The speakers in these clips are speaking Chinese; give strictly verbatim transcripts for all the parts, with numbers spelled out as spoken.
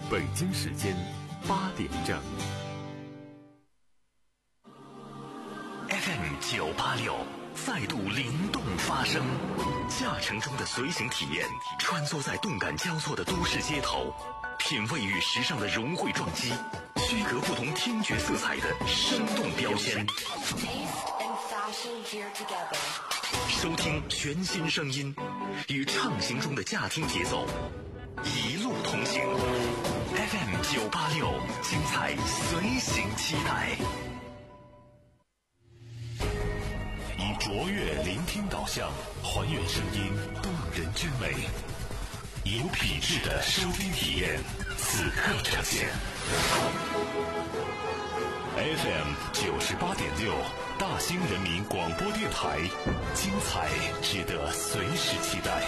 北京时间八点整。 F M 九八六再度灵动发声，驾乘中的随行体验，穿梭在动感交错的都市街头，品味与时尚的融汇撞击，区隔不同听觉色彩的生动标签。收听全新声音，与畅行中的驾听节奏，一路同行。F M 九八六，精彩随行期待。以卓越聆听导向，还原声音动人之美，有品质的收听体验，此刻呈现。F M 九十八点六，大兴人民广播电台，精彩值得随时期待。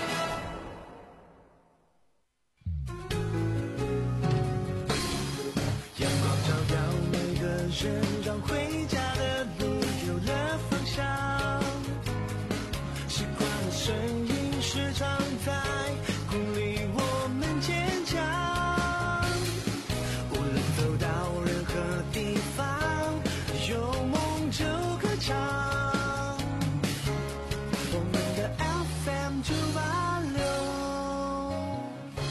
阳光照耀每个人，让回家的路有了方向。习惯的声音时常在鼓励我们坚强。无论走到任何地方，有梦就歌唱。我们的 F M 九八六。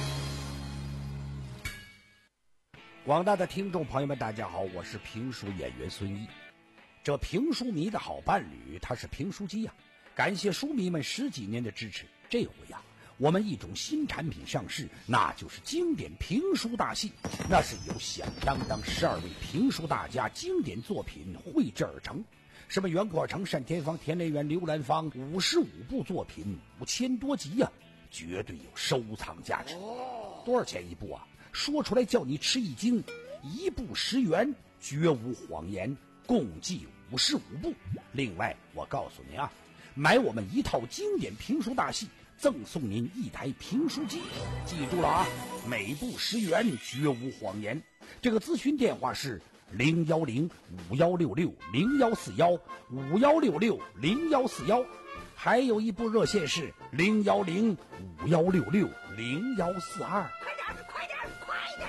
广大的听众朋友们，大家好，我是评书演员孙一。这评书迷的好伴侣，他是评书机呀、啊。感谢书迷们十几年的支持，这回呀、啊，我们一种新产品上市，那就是经典评书大戏。那是由响当当十二位评书大家经典作品绘制而成，什么袁阔成、单田芳、田连元、刘兰芳，五十五部作品，五千多集呀、啊，绝对有收藏价值。多少钱一部啊？说出来叫你吃一惊，一部十元，绝无谎言，共计五十五部。另外，我告诉你啊。买我们一套经典评书大戏，赠送您一台评书机，记住了啊！每部十元，绝无谎言。这个咨询电话是零幺零五幺六六零幺四幺五幺六六零幺四幺，还有一部热线是零幺零五幺六六零幺四二。 快点，快点，快点！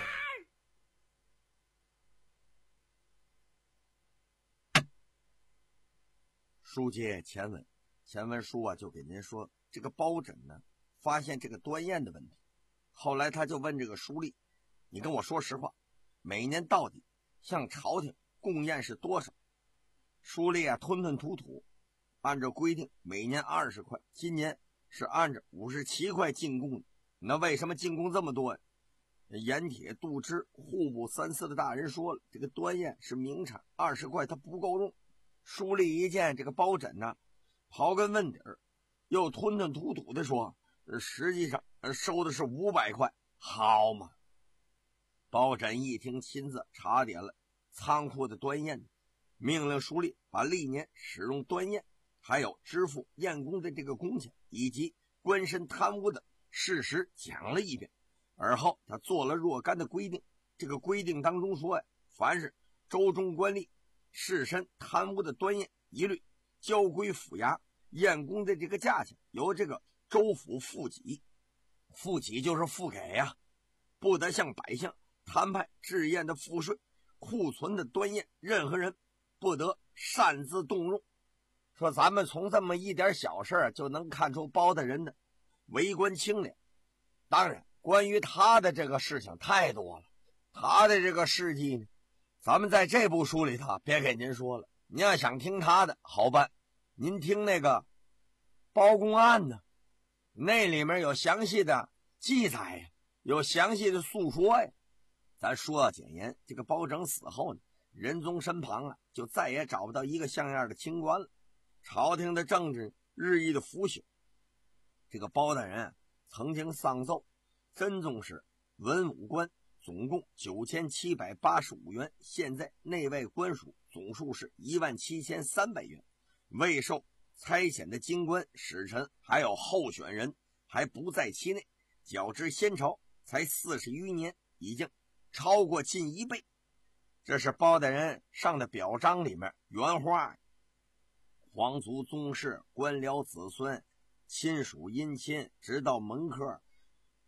书接前文。前文书啊，就给您说这个包拯呢，发现这个端砚的问题，后来他就问这个书吏，你跟我说实话，每年到底向朝廷贡献是多少？书吏啊吞吞吐吐，按照规定每年二十块，今年是按照五十七块进贡的。那为什么进贡这么多呀？盐铁、杜支、户部三司的大人说了，这个端砚是名产，二十块它不够用。书吏一见这个包拯呢，刨根问底儿，又吞吞吐吐的说，实际上收的是五百块，好嘛？包拯一听，亲自查点了仓库的端砚，命令书吏把历年使用端砚，还有支付验工的这个工钱，以及官绅贪污的事实讲了一遍。而后他做了若干的规定，这个规定当中说呀，凡是州中官吏、士绅贪污的端砚，一律交归府衙，验工的这个价钱由这个州府付给，付给就是付给呀、啊，不得向百姓摊派制验的赋税，库存的端砚，任何人不得擅自动用。说咱们从这么一点小事就能看出包大人的为官清廉。当然，关于他的这个事情太多了，他的这个事迹呢，咱们在这部书里头别给您说了。您要想听他的好办，您听那个包公案呢，那里面有详细的记载呀，有详细的诉说呀。咱说要简言，这个包拯死后呢，仁宗身旁啊就再也找不到一个像样的清官了，朝廷的政治日益的腐朽。这个包大人曾经上奏，真宗是文武官总共九千七百八十五员，现在内外官署总数是一万七千三百员，未受差遣的京官使臣还有候选人还不在其内，较之先朝才四十余年，已经超过近一倍。这是包大人上的表彰里面原话。皇族宗室、官僚子孙、亲属姻亲，直到门客，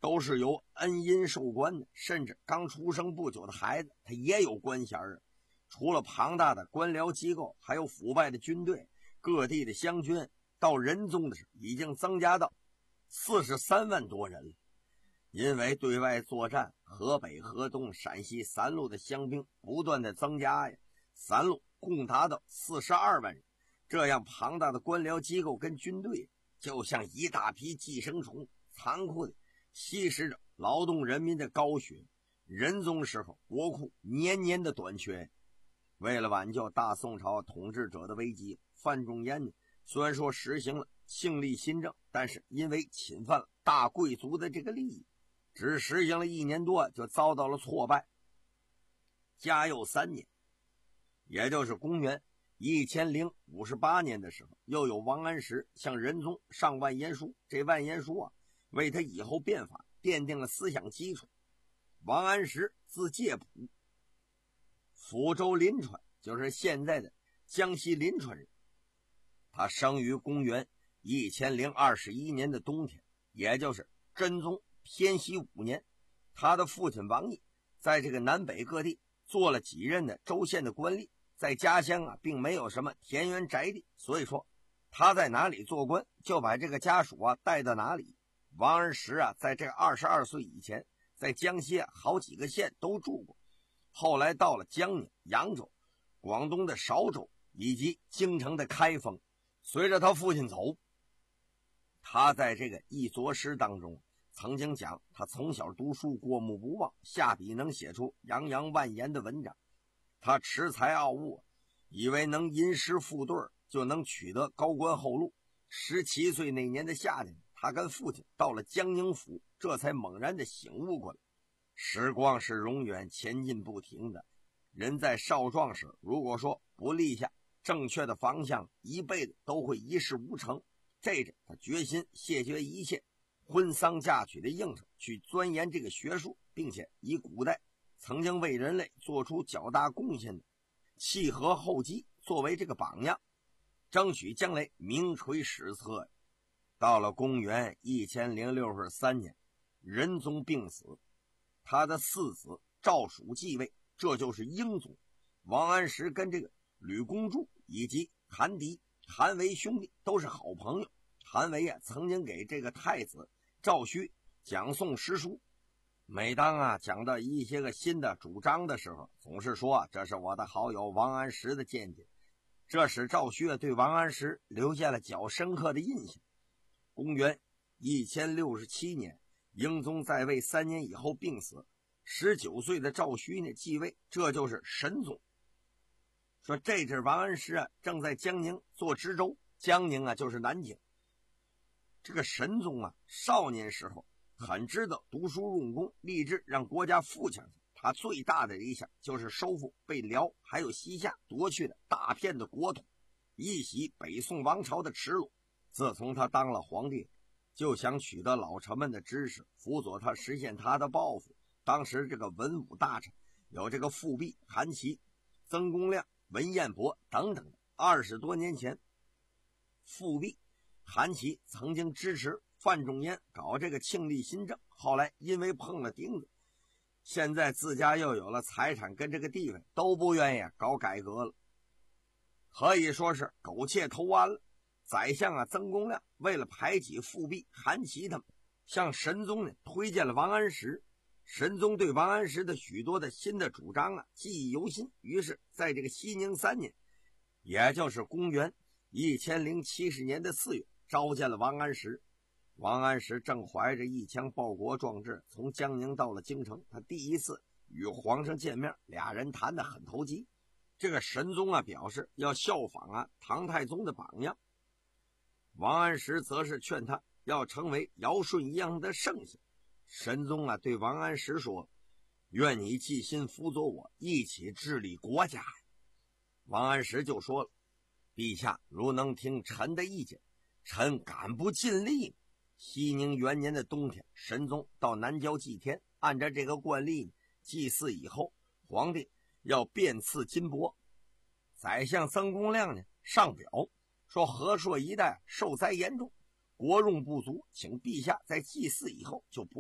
都是由恩荫授官的，甚至刚出生不久的孩子他也有官衔啊。除了庞大的官僚机构，还有腐败的军队，各地的湘军到仁宗的时候已经增加到四十三万多人了。因为对外作战，河北、河东、陕西三路的乡兵不断的增加呀，三路共达到四十二万人。这样庞大的官僚机构跟军队，就像一大批寄生虫，残酷的吸食着劳动人民的高血。仁宗时候国库年年的短缺。为了挽救大宋朝统治者的危机，范仲淹呢虽然说实行了庆历新政，但是因为侵犯了大贵族的这个利益，只实行了一年多就遭到了挫败。嘉佑三年，也就是公元一千零五十八年的时候，又有王安石向仁宗上万言书，这万言书啊为他以后变法奠定了思想基础。王安石字介甫，抚州临川，就是现在的江西临川人。他生于公元一千零二十一年的冬天，也就是真宗偏熙五年。他的父亲王毅在这个南北各地做了几任的州县的官吏，在家乡啊并没有什么田园宅地，所以说他在哪里做官就把这个家属啊带到哪里。王安石啊在这二十二岁以前，在江西啊好几个县都住过，后来到了江宁、扬州、广东的韶州以及京城的开封。随着他父亲走，他在这个一作诗当中曾经讲，他从小读书过目不忘，下笔能写出洋洋万言的文章。他恃才傲物，以为能吟诗赋对就能取得高官厚禄。十七岁那年的夏天，他跟父亲到了江宁府，这才猛然的醒悟过来。时光是永远前进不停的，人在少壮时如果说不立下正确的方向，一辈子都会一事无成。这着他决心谢绝一切婚丧嫁娶的应酬，去钻研这个学术，并且以古代曾经为人类做出较大贡献的契合后继作为这个榜样，争取将来名垂史册。到了公元一千零六十三年，仁宗病死，他的四子赵曙继位，这就是英宗。王安石跟这个吕公著以及韩狄、韩维兄弟都是好朋友。韩维啊曾经给这个太子赵顼讲诵诗书，每当啊讲到一些个新的主张的时候，总是说这是我的好友王安石的见解，这使赵顼对王安石留下了较深刻的印象。公元一千六十七年，英宗在位三年以后病死，十九岁的赵顼呢继位，这就是神宗。说这阵王安石啊正在江宁做知州，江宁啊就是南京。这个神宗啊少年时候很知道读书用功，立志让国家富强。他最大的理想就是收复被辽还有西夏夺去的大片的国土，一洗北宋王朝的耻辱。自从他当了皇帝，就想取得老臣们的支持，辅佐他实现他的抱负。当时这个文武大臣有这个富弼、韩琦、曾公亮、文彦博等等。二十多年前，富弼、韩琦曾经支持范仲淹搞这个庆历新政，后来因为碰了钉子，现在自家又有了财产跟这个地位，都不愿意搞改革了，可以说是苟且偷安了。宰相啊曾公亮为了排挤富弼、韩琦他们，向神宗呢推荐了王安石。神宗对王安石的许多的新的主张啊记忆犹新，于是在这个熙宁三年，也就是公元一千零七十年的四月，召见了王安石。王安石正怀着一腔报国壮志从江宁到了京城，他第一次与皇上见面，俩人谈得很投机。这个神宗啊表示要效仿啊唐太宗的榜样，王安石则是劝他要成为尧舜一样的圣贤。神宗啊对王安石说，愿你尽心辅佐我，一起治理国家。王安石就说了，陛下如能听臣的意见，臣敢不尽力。熙宁元年的冬天，神宗到南郊祭天，按照这个惯例，祭祀以后，皇帝要遍赐金帛。宰相曾公亮呢上表说，和硕一带受灾严重，国用不足，请陛下在祭祀以后就不要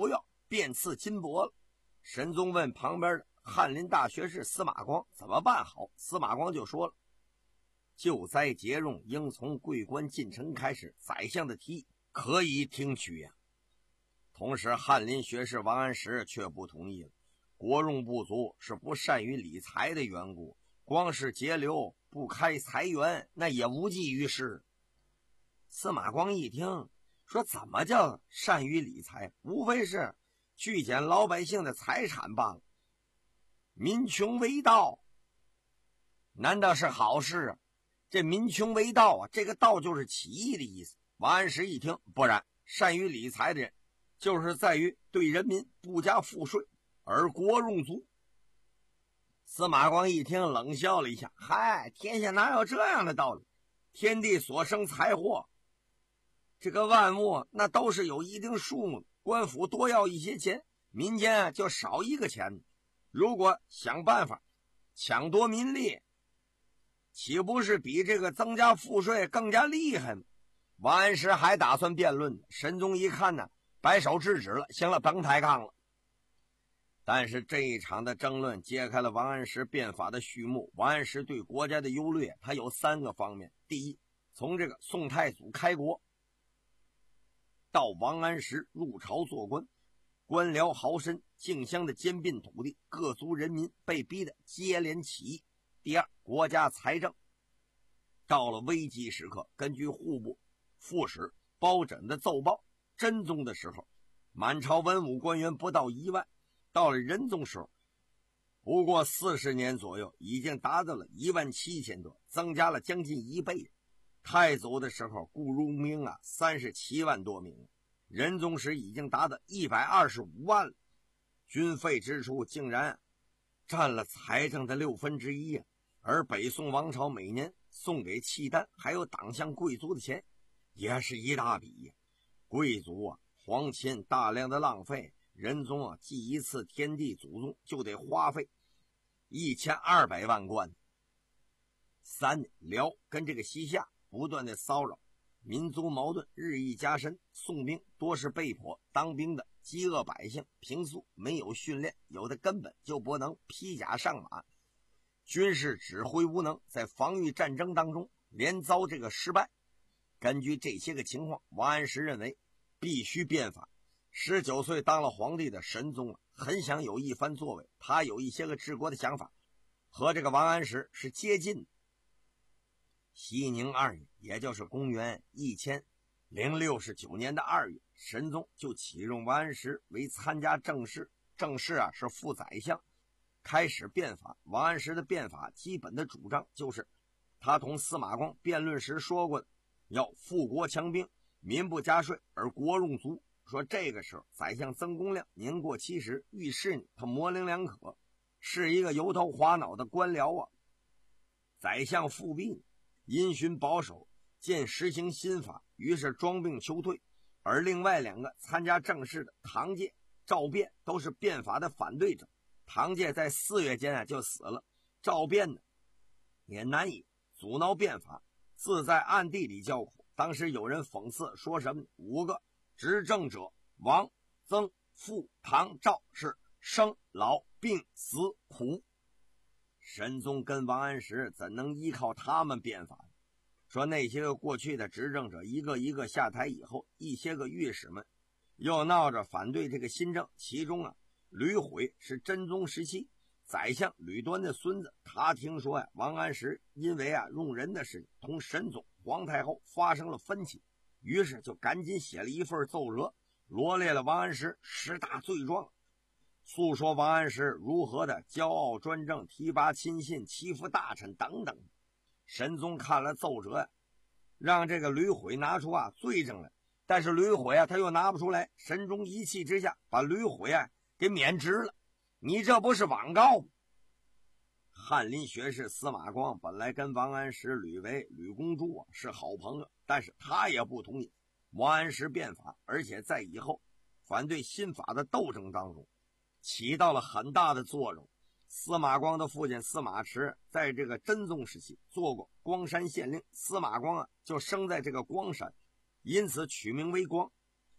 便刺金帛了。神宗问旁边的翰林大学士司马光怎么办好，司马光就说了，救灾节用应从贵官进城开始，宰相的提议可以听取呀、啊。同时翰林学士王安石却不同意了，国用不足是不善于理财的缘故，光是节流不开财源，那也无济于事。司马光一听说，怎么叫善于理财？无非是聚减老百姓的财产罢了。民穷为盗，难道是好事啊？这民穷为盗啊，这个盗就是起义的意思。王安石一听，不然，善于理财的人就是在于对人民不加赋税，而国用足。司马光一听冷笑了一下，嗨，天下哪有这样的道理？天地所生财货，这个万物那都是有一定数目的，官府多要一些钱，民间就少一个钱。如果想办法抢夺民力，岂不是比这个增加赋税更加厉害吗？王安石还打算辩论，神宗一看呢，摆手制止了，行了，甭抬杠了。但是这一场的争论揭开了王安石变法的序幕。王安石对国家的优劣，他有三个方面。第一，从这个宋太祖开国到王安石入朝做官，官僚豪绅竞相的兼并土地，各族人民被逼得接连起义。第二，国家财政到了危机时刻，根据户部副使包拯的奏报，真宗的时候满朝文武官员不到一万，到了仁宗时候不过四十年左右，已经达到了一万七千多，增加了将近一倍。太祖的时候雇佣兵啊三十七万多名，仁宗时已经达到一百二十五万了，军费支出竟然占了财政的六分之一啊！而北宋王朝每年送给契丹还有党项贵族的钱也是一大笔呀、啊。贵族啊皇亲大量的浪费，仁宗啊祭一次天地祖宗就得花费一千二百万贯。三，辽跟这个西夏不断的骚扰，民族矛盾日益加深，宋兵多是被迫当兵的饥饿百姓，平素没有训练，有的根本就不能披甲上马，军事指挥无能，在防御战争当中连遭这个失败。根据这些个情况，王安石认为必须变法。十九岁当了皇帝的神宗啊，很想有一番作为，他有一些个治国的想法，和这个王安石是接近的。熙宁二年，也就是公元一千零六十九年的二月，神宗就启用王安石为参加政事，政事啊是副宰相，开始变法。王安石的变法基本的主张就是他同司马光辩论时说过的，要富国强兵，民不加税，而国用足。说这个时候宰相曾公亮年过七十，遇事呢他模棱两可，是一个油头滑脑的官僚啊。宰相复辟，因循保守，见实行新法，于是装病求退。而另外两个参加政事的唐介、赵卞都是变法的反对者。唐介在四月间啊就死了，赵卞呢也难以阻挠变法，自在暗地里叫苦。当时有人讽刺说什么，五个执政者王、曾、傅、唐、赵是生老病死苦，神宗跟王安石怎能依靠他们变法？说那些个过去的执政者一个一个下台以后，一些个御史们又闹着反对这个新政。其中啊，吕毁是真宗时期宰相吕端的孙子，他听说呀、啊，王安石因为啊用人的事情同神宗皇太后发生了分歧，于是就赶紧写了一份奏折，罗列了王安石十大罪状，诉说王安石如何的骄傲专政，提拔亲信，欺负大臣等等。神宗看了奏折呀，让这个吕毁拿出啊罪证来，但是吕毁啊他又拿不出来。神宗一气之下把吕毁啊给免职了。你这不是枉告吗？翰林学士司马光本来跟王安石、吕维、吕公主啊是好朋友，但是他也不同意王安石变法，而且在以后反对新法的斗争当中起到了很大的作用。司马光的父亲司马池在这个真宗时期做过光山县令，司马光啊就生在这个光山，因此取名为光。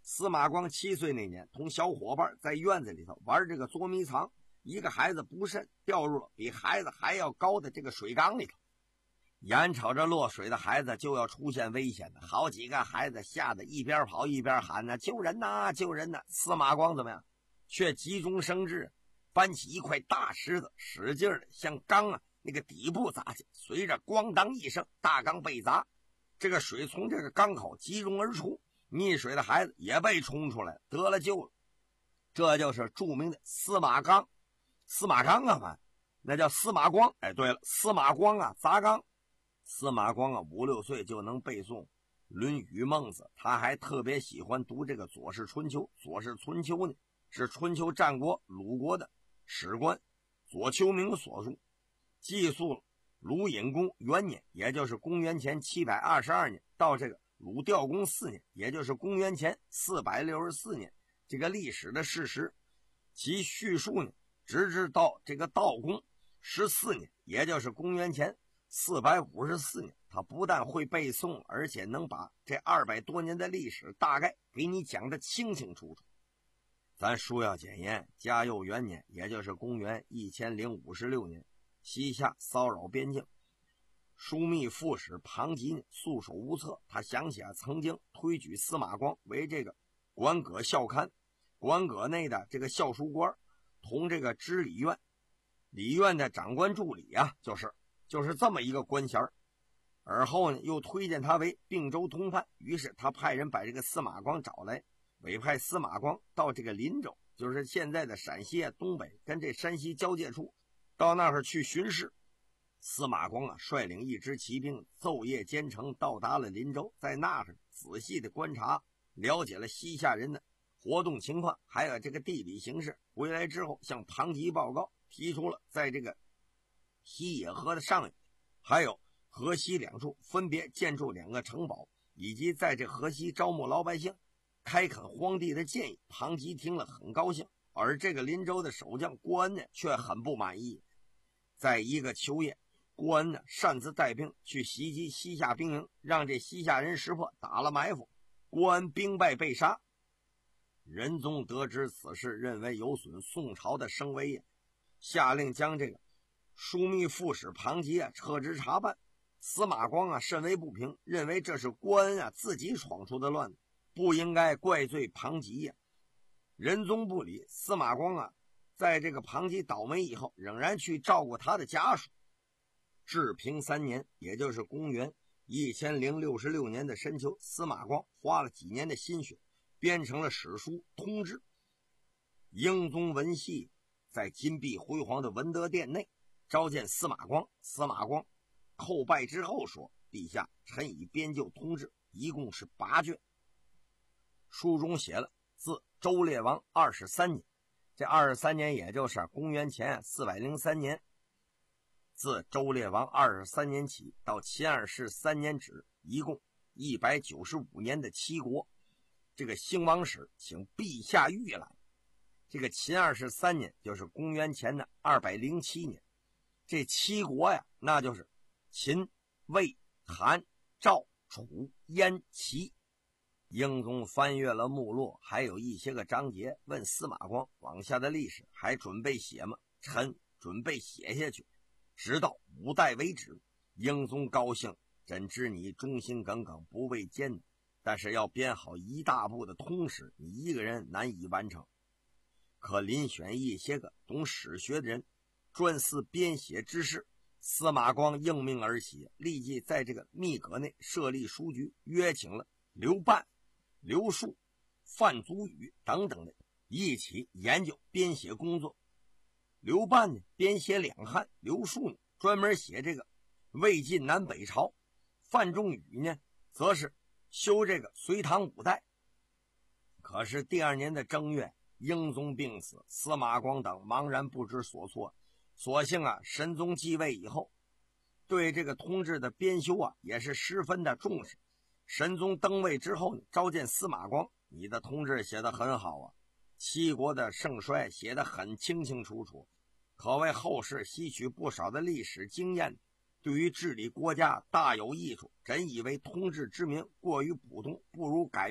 司马光七岁那年，同小伙伴在院子里头玩这个捉迷藏，一个孩子不慎掉入了比孩子还要高的这个水缸里头，眼瞅着落水的孩子就要出现危险了，好几个孩子吓得一边跑一边喊呢：“救人呐，救人呐！”司马光怎么样？却急中生智，搬起一块大石头，使劲的向缸啊那个底部砸去，随着咣当一声，大缸被砸，这个水从这个缸口集中而出，溺水的孩子也被冲出来，得了救了。这就是著名的司马缸。司马缸啊嘛，那叫司马光。哎，对了，司马光啊砸缸。司马光啊五六岁就能背诵《论语》《孟子》，他还特别喜欢读这个《左氏春秋》。《左氏春秋》呢是春秋战国鲁国的史官左丘明所著，记述了鲁隐公元年，也就是公元前七百二十二年，到这个鲁悼公四年，也就是公元前四百六十四年，这个历史的事实。其叙述呢，直至到这个悼公十四年，也就是公元前四百五十四年，他不但会背诵，而且能把这二百多年的历史大概给你讲得清清楚楚。咱书要检验，嘉佑元年，也就是公元一千零五十六年，西夏骚扰边境，枢密副使庞吉束手无策。他想起啊，曾经推举司马光为这个馆阁校勘，馆阁内的这个校书官，同这个知礼院礼院的长官助理啊，就是就是这么一个官衔。而后呢，又推荐他为并州通判，于是他派人把这个司马光找来，委派司马光到这个临州，就是现在的陕西啊东北跟这山西交界处，到那儿去巡视。司马光啊率领一支骑兵昼夜兼程，到达了临州，在那儿仔细的观察，了解了西夏人的活动情况，还有这个地理形势。回来之后向庞吉报告，提出了在这个西野河的上游还有河西两处分别建筑两个城堡，以及在这河西招募老百姓，开垦荒地的建议。庞吉听了很高兴，而这个临州的守将郭恩呢却很不满意。在一个秋夜，郭恩呢擅自带兵去袭击西夏兵营，让这西夏人识破，打了埋伏，郭恩兵败被杀。仁宗得知此事，认为有损宋朝的声威，下令将这个枢密副使庞吉啊撤职查办。司马光啊甚为不平，认为这是郭恩啊自己闯出的乱子，不应该怪罪庞吉呀、啊。仁宗不理，司马光啊在这个庞吉倒霉以后，仍然去照顾他的家属。治平三年，也就是公元一千零六十六年的深秋，司马光花了几年的心血，编成了史书《通志》。英宗文系在金碧辉煌的文德殿内召见司马光，司马光叩拜之后说：“陛下，臣已编就通志，一共是八卷。”书中写了自周烈王二十三年，这二十三年也就是公元前四百零三年，自周烈王二十三年起到秦二世三年止，一共一百九十五年的七国，这个兴亡史请陛下预览。这个秦二世三年就是公元前的二百零七年，这七国呀，那就是秦、魏、韩、赵、楚、燕、齐。英宗翻阅了目录，还有一些个章节，问司马光往下的历史还准备写吗？臣准备写下去，直到五代为止。英宗高兴，朕知你忠心耿耿，不畏艰难，但是要编好一大部的通史，你一个人难以完成，可遴选一些个懂史学的人专司编写之事。司马光应命而起，立即在这个密阁内设立书局，约请了刘半、刘树、范祖禹等等的一起研究编写工作。刘半呢编写两汉，刘树呢专门写这个魏晋南北朝，范仲禹呢则是修这个隋唐五代。可是第二年的正月，英宗病死，司马光等茫然不知所措。所幸啊，神宗继位以后，对这个通志的编修啊也是十分的重视。神宗登位之后呢，召见司马光：“你的通志写得很好啊，七国的盛衰写得很清清楚楚，可为后世吸取不少的历史经验，对于治理国家大有益处。朕以为通志之名过于普通，不如改名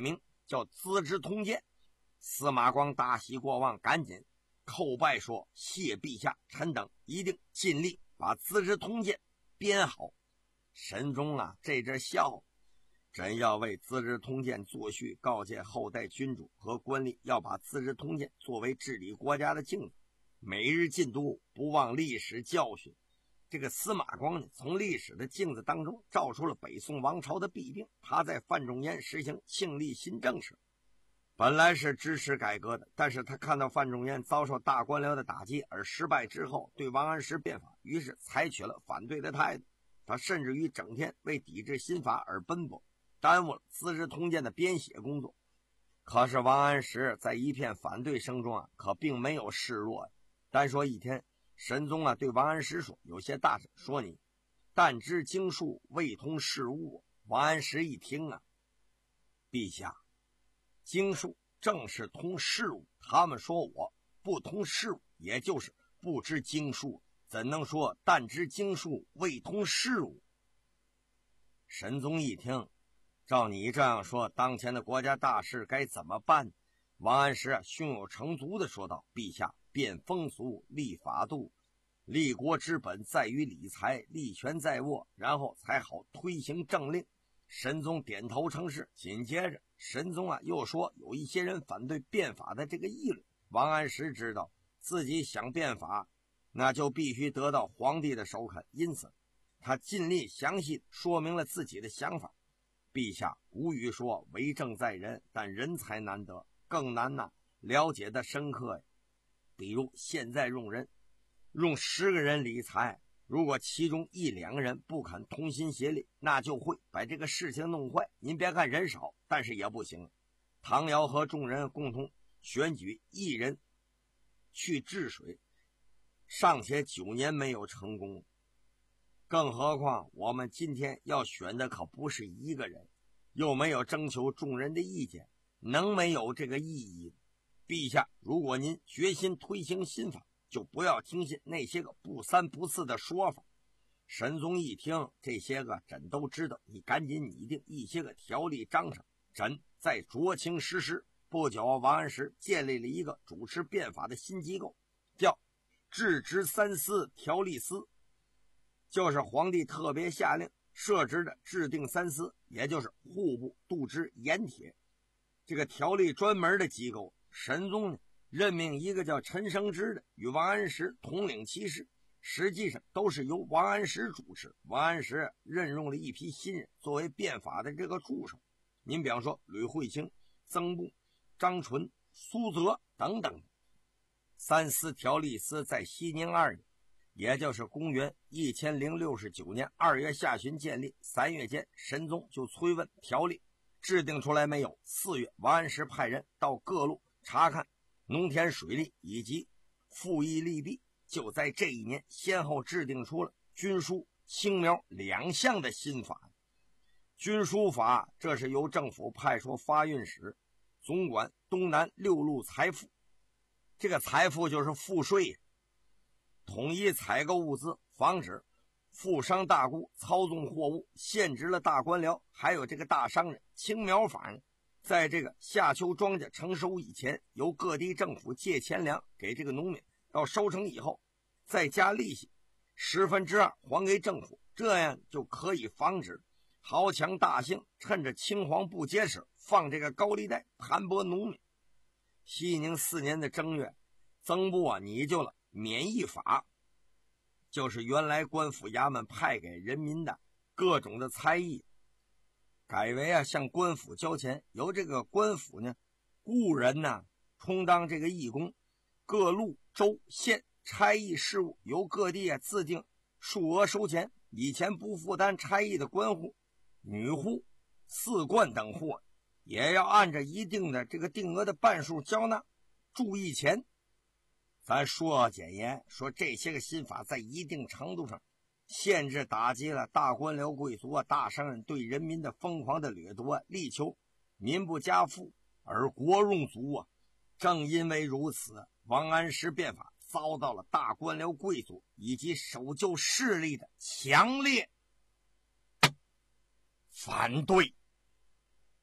叫《资治通鉴》。司马光大喜过望，赶紧叩拜说：“谢陛下，臣等一定尽力把《资治通鉴》编好。”神宗啊，这阵笑，朕要为《资治通鉴》作序，告诫后代君主和官吏，要把《资治通鉴》作为治理国家的镜子，每日禁读，不忘历史教训。这个司马光呢，从历史的镜子当中照出了北宋王朝的弊病。他在范仲淹实行庆历新政时，本来是支持改革的，但是他看到范仲淹遭受大官僚的打击而失败之后，对王安石变法，于是采取了反对的态度。他甚至于整天为抵制新法而奔波，耽误了《资治通鉴》的编写工作。可是王安石在一片反对声中啊，可并没有示弱。单说一天，神宗啊对王安石说：“有些大臣说你但知经术，未通事务。”王安石一听啊，陛下，经术正是通事务，他们说我不通事务，也就是不知经术，怎能说但知经术，未通事务？神宗一听，照你这样说，当前的国家大事该怎么办？王安石啊胸有成竹地说道：“陛下，变风俗，立法度，立国之本在于理财，立权在握，然后才好推行政令。”神宗点头称是。紧接着神宗啊又说，有一些人反对变法的这个议论。王安石知道自己想变法，那就必须得到皇帝的首肯，因此他尽力详细说明了自己的想法。陛下，古语说为政在人，但人才难得，更难呐、啊、了解的深刻呀。比如现在用人用十个人理财，如果其中一两个人不肯同心协力，那就会把这个事情弄坏。您别看人少，但是也不行。唐尧和众人共同选举一人去治水，尚且九年没有成功，更何况我们今天要选的可不是一个人，又没有征求众人的意见，能没有这个意义？陛下，如果您决心推行新法，就不要听信那些个不三不四的说法。神宗一听，这些个朕都知道，你赶紧拟定一些个条例章程，朕再酌情实施。不久，王安石建立了一个主持变法的新机构，叫制执三司条例司，就是皇帝特别下令设置的制定三司，也就是户部、度支、盐铁这个条例专门的机构。神宗呢任命一个叫陈生之的与王安石统领其事，实际上都是由王安石主持。王安石任用了一批新人作为变法的这个助手，您比方说吕惠卿、曾布、张纯、苏泽等等。三司条例司在熙宁二年，也就是公元一千零六十九年二月下旬建立，三月间神宗就催问条例制定出来没有。四月，王安石派人到各路查看农田水利以及赋役利弊，就在这一年先后制定出了军书、青苗两项的新法。军书法，这是由政府派出发运使总管东南六路财赋，这个财赋就是赋税，统一采购物资，防止富商大贾操纵货物，限制了大官僚还有这个大商人。青苗法呢，在这个夏秋庄稼成熟以前，由各地政府借钱粮给这个农民，到收成以后再加利息十分之二还给政府，这样就可以防止豪强大兴趁着青黄不接时放这个高利贷盘剥农民。熙宁四年的正月，曾布啊拟就了免役法，就是原来官府衙门派给人民的各种的差役，改为啊向官府交钱，由这个官府呢雇人呢充当这个义工，各路州县差役事务由各地啊自定数额收钱。以前不负担差役的官户、女户、四官等户也要按照一定的这个定额的半数交纳注意钱。咱说简言说，这些个新法在一定程度上限制打击了大官僚贵族啊、大商人对人民的疯狂的掠夺，力求民不加富而国荣足啊。正因为如此，王安石变法遭到了大官僚贵族以及守旧势力的强烈反对。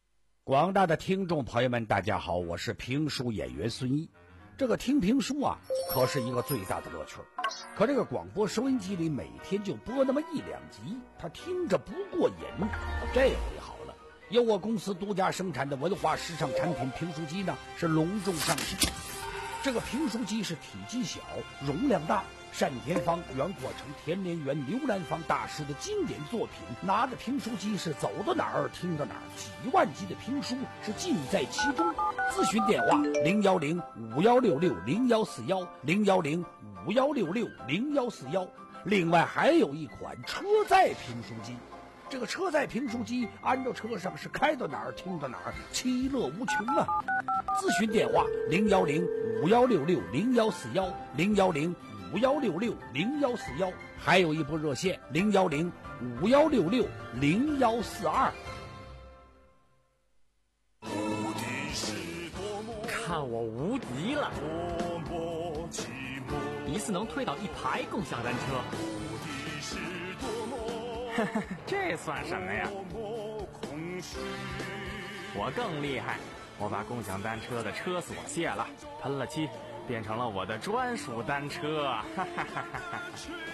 广大的听众朋友们，大家好，我是评书演员孙一。这个听评书啊，可是一个最大的乐趣。可这个广播收音机里每天就播那么一两集，他听着不过瘾。这回好了，由我公司独家生产的文化时尚产品评书机呢，是隆重上市。这个评书机是体积小，容量大，单田芳、袁国成、田连元、刘兰芳大师的经典作品，拿着评书机是走到哪儿听到哪儿，几万集的评书是尽在其中。咨询电话零幺零五幺六六零幺四幺零幺零五幺六六零幺四幺。另外还有一款车载评书机，这个车载评书机安到车上是开到哪儿听到哪儿，其乐无穷啊！咨询电话零幺零五幺六六零幺四幺零幺零五幺六六零幺四幺，还有一部热线零幺零五幺六六零幺四二。 看我无敌了！一次能推倒一排共享单车。这算什么呀？我更厉害，我把共享单车的车锁卸了，喷了漆，变成了我的专属单车。哈哈哈哈！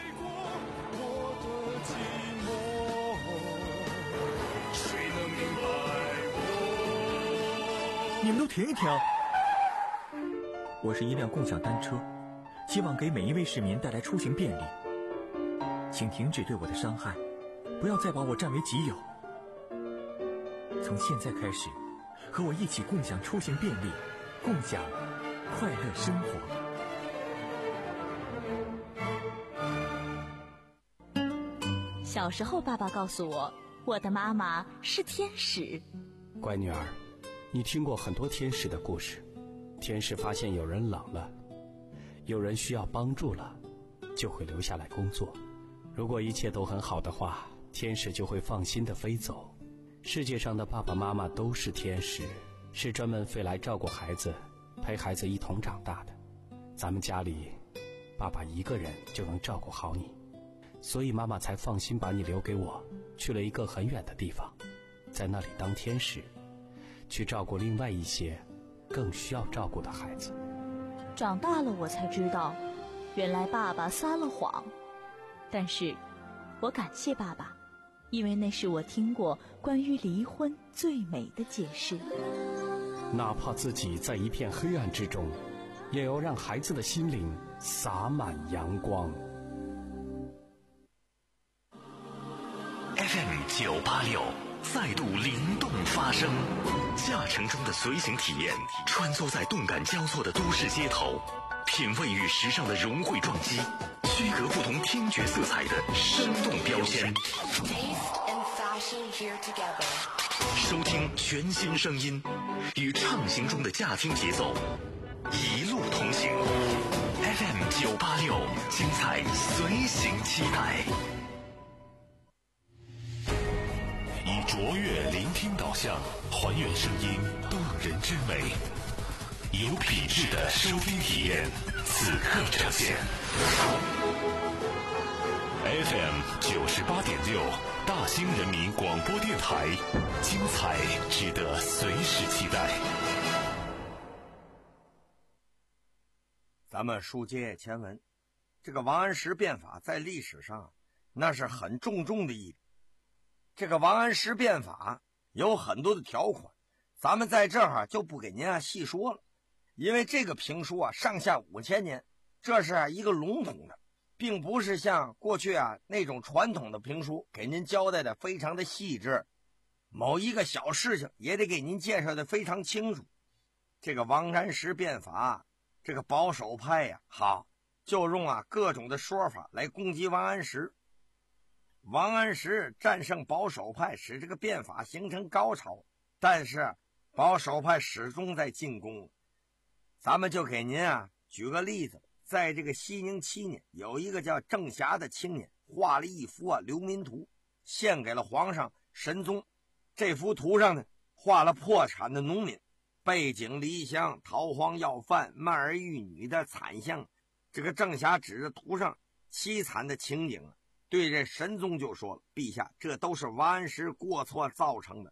你们都停一停！我是一辆共享单车，希望给每一位市民带来出行便利。请停止对我的伤害，不要再把我占为己有。从现在开始，和我一起共享出行便利，共享快乐生活。 小时候，爸爸告诉我，我的妈妈是天使。 乖女儿，你听过很多天使的故事。天使发现有人冷了，有人需要帮助了，就会留下来工作。如果一切都很好的话，天使就会放心地飞走。世界上的爸爸妈妈都是天使，是专门飞来照顾孩子，陪孩子一同长大的。咱们家里，爸爸一个人就能照顾好你，所以妈妈才放心把你留给我，去了一个很远的地方，在那里当天使，去照顾另外一些更需要照顾的孩子。 长大了我才知道，原来爸爸撒了谎。但是我感谢爸爸，因为那是我听过关于离婚最美的解释。 哪怕自己在一片黑暗之中，也要让孩子的心灵洒满阳光。 F M 九八六再度灵动发声，驾乘中的随行体验，穿梭在动感交错的都市街头，品味与时尚的融汇撞击，区隔不同听觉色彩的生动标签。收听全新声音，与畅行中的驾听节奏，一路同行。F M 九八六，精彩随行期待。 以卓越聆听导向，还原声音动人之美，有品质的收听体验，此刻呈现。F M 九十八点六，大兴人民广播电台，精彩值得随时期待。 咱们书接前文，这个王安石变法在历史上那是很重重的一笔。 这个王安石变法有很多的条款，咱们在这儿就不给您啊细说了，因为这个评书啊上下五千年，这是一个笼统的，并不是像过去啊那种传统的评书给您交代的非常的细致，某一个小事情也得给您介绍的非常清楚。这个王安石变法，这个保守派呀、啊，好就用啊各种的说法来攻击王安石。 王安石战胜保守派，使这个变法形成高潮，但是保守派始终在进攻。咱们就给您啊举个例子，在这个熙宁七年，有一个叫郑霞的青年画了一幅啊流民图，献给了皇上神宗。这幅图上呢，画了破产的农民，背井离乡、逃荒要饭、卖儿育女的惨象。这个郑霞指着图上凄惨的情景啊。 对这神宗就说了：“陛下，这都是王安石过错造成的。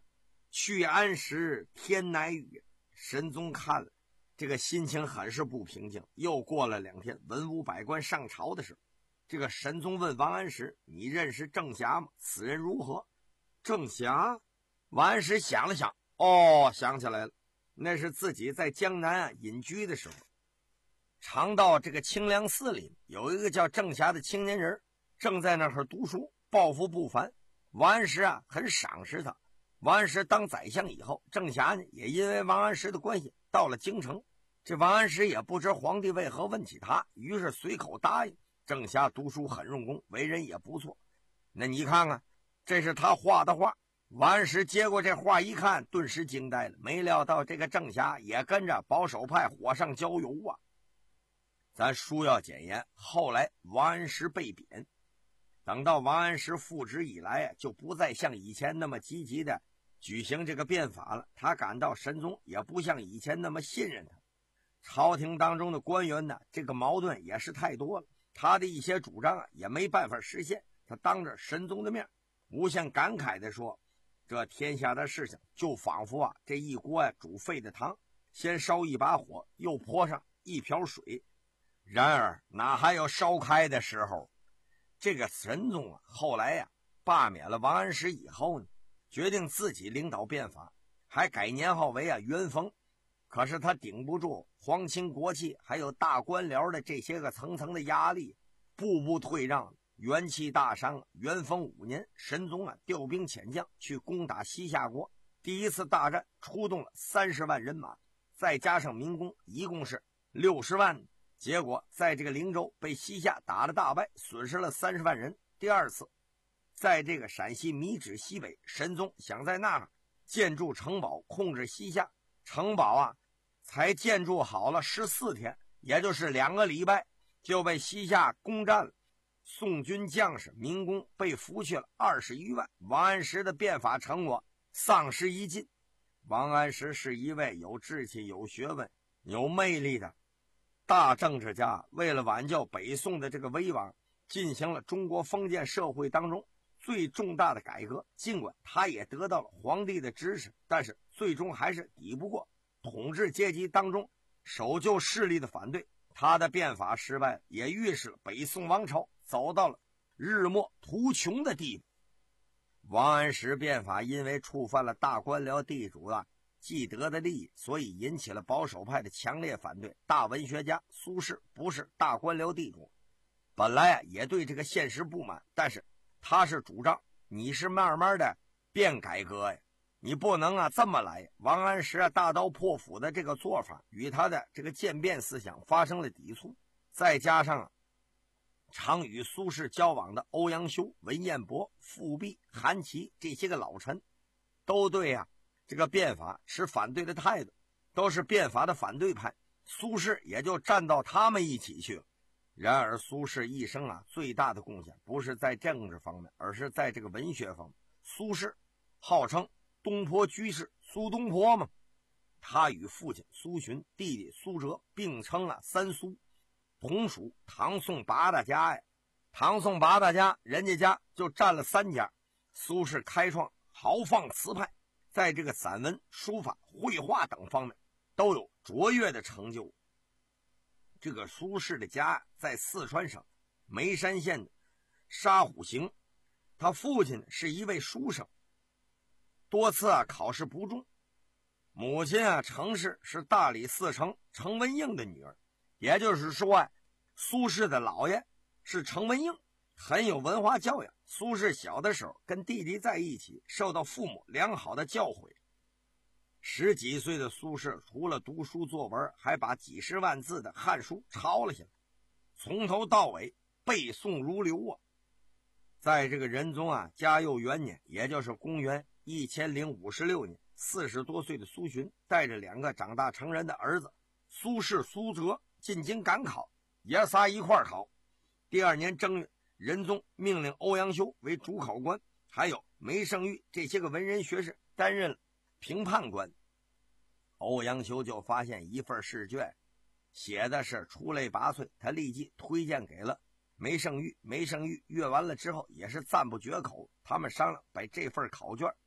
去安时天乃雨。神宗看了，这个心情很是不平静。又过了两天，文武百官上朝的时候，这个神宗问王安石：“你认识郑侠吗？此人如何？”郑侠，王安石想了想，哦，想起来了，那是自己在江南啊隐居的时候，常到这个清凉寺里，有一个叫郑侠的青年人，正在那儿读书，抱负不凡。王安石啊很赏识他。王安石当宰相以后，郑侠呢也因为王安石的关系到了京城。这王安石也不知皇帝为何问起他，于是随口答应。郑侠读书很用功，为人也不错。那你看看，这是他画的画。王安石接过这画一看，顿时惊呆了，没料到这个郑侠也跟着保守派火上浇油啊。咱书要简言，后来王安石被贬。等到王安石复职以来，就不再像以前那么积极的举行这个变法了。他感到神宗也不像以前那么信任他，朝廷当中的官员呢，这个矛盾也是太多了，他的一些主张啊也没办法实现。他当着神宗的面无限感慨地说，这天下的事情就仿佛啊这一锅啊煮沸的汤，先烧一把火，又泼上一瓢水，然而哪还有烧开的时候。这个神宗啊后来呀、啊、罢免了王安石以后呢，决定自己领导变法，还改年号为啊元丰。可是他顶不住皇亲国戚还有大官僚的这些个层层的压力，步步退让，元气大伤。元丰五年，神宗啊调兵遣将去攻打西夏国，第一次大战出动了三十万人马，再加上民工，一共是六十万。结果在这个灵州被西夏打了大败，损失了三十万人。第二次在这个陕西米脂西北，神宗想在那儿建筑城堡控制西夏，城堡啊才建筑好了十四天，也就是两个礼拜就被西夏攻占了。宋军将士民工被俘去了二十余万，王安石的变法成果丧失一尽。王安石是一位有志气、有学问、有魅力的大政治家，为了挽救北宋的这个危亡，进行了中国封建社会当中最重大的改革。尽管他也得到了皇帝的支持，但是最终还是抵不过统治阶级当中守旧势力的反对。他的变法失败，也预示了北宋王朝走到了日没途穷的地步。王安石变法因为触犯了大官僚地主啊既得的利益，所以引起了保守派的强烈反对。大文学家苏轼不是大官僚地主，本来啊也对这个现实不满，但是他是主张你是慢慢的变改革呀，你不能啊这么来。王安石啊大刀破斧的这个做法与他的这个渐变思想发生了抵触，再加上啊常与苏轼交往的欧阳修、文彦博、富弼、韩琦这些个老臣都对啊这个变法持反对的态度，都是变法的反对派，苏轼也就站到他们一起去了。然而苏轼一生啊最大的贡献不是在政治方面，而是在这个文学方面。苏轼号称东坡居士苏东坡嘛，他与父亲苏洵、弟弟苏辙并称啊三苏，同属唐宋八大家呀。唐宋八大家人家家就占了三家。苏轼开创豪放词派，在这个散文、书法、绘画等方面都有卓越的成就。这个苏轼的家在四川省眉山县的沙虎行，他父亲是一位书生，多次啊考试不中。母亲啊程氏是大理寺丞程文应的女儿，也就是说啊苏轼的姥爷是程文应，很有文化教养。苏轼小的时候跟弟弟在一起，受到父母良好的教诲。十几岁的苏轼除了读书作文，还把几十万字的《汉书》抄了下来，从头到尾背诵如流啊。在这个仁宗啊嘉佑元年，也就是公元一千零五十六年，四十多岁的苏洵带着两个长大成人的儿子苏轼、苏辙进京赶考，爷仨一块考。第二年正月，仁宗命令欧阳修为主考官，还有梅圣玉这些个文人学士担任了评判官。欧阳修就发现一份试卷写的是出类拔萃，他立即推荐给了梅圣玉。梅圣玉阅完了之后也是赞不绝口，他们商量把这份考卷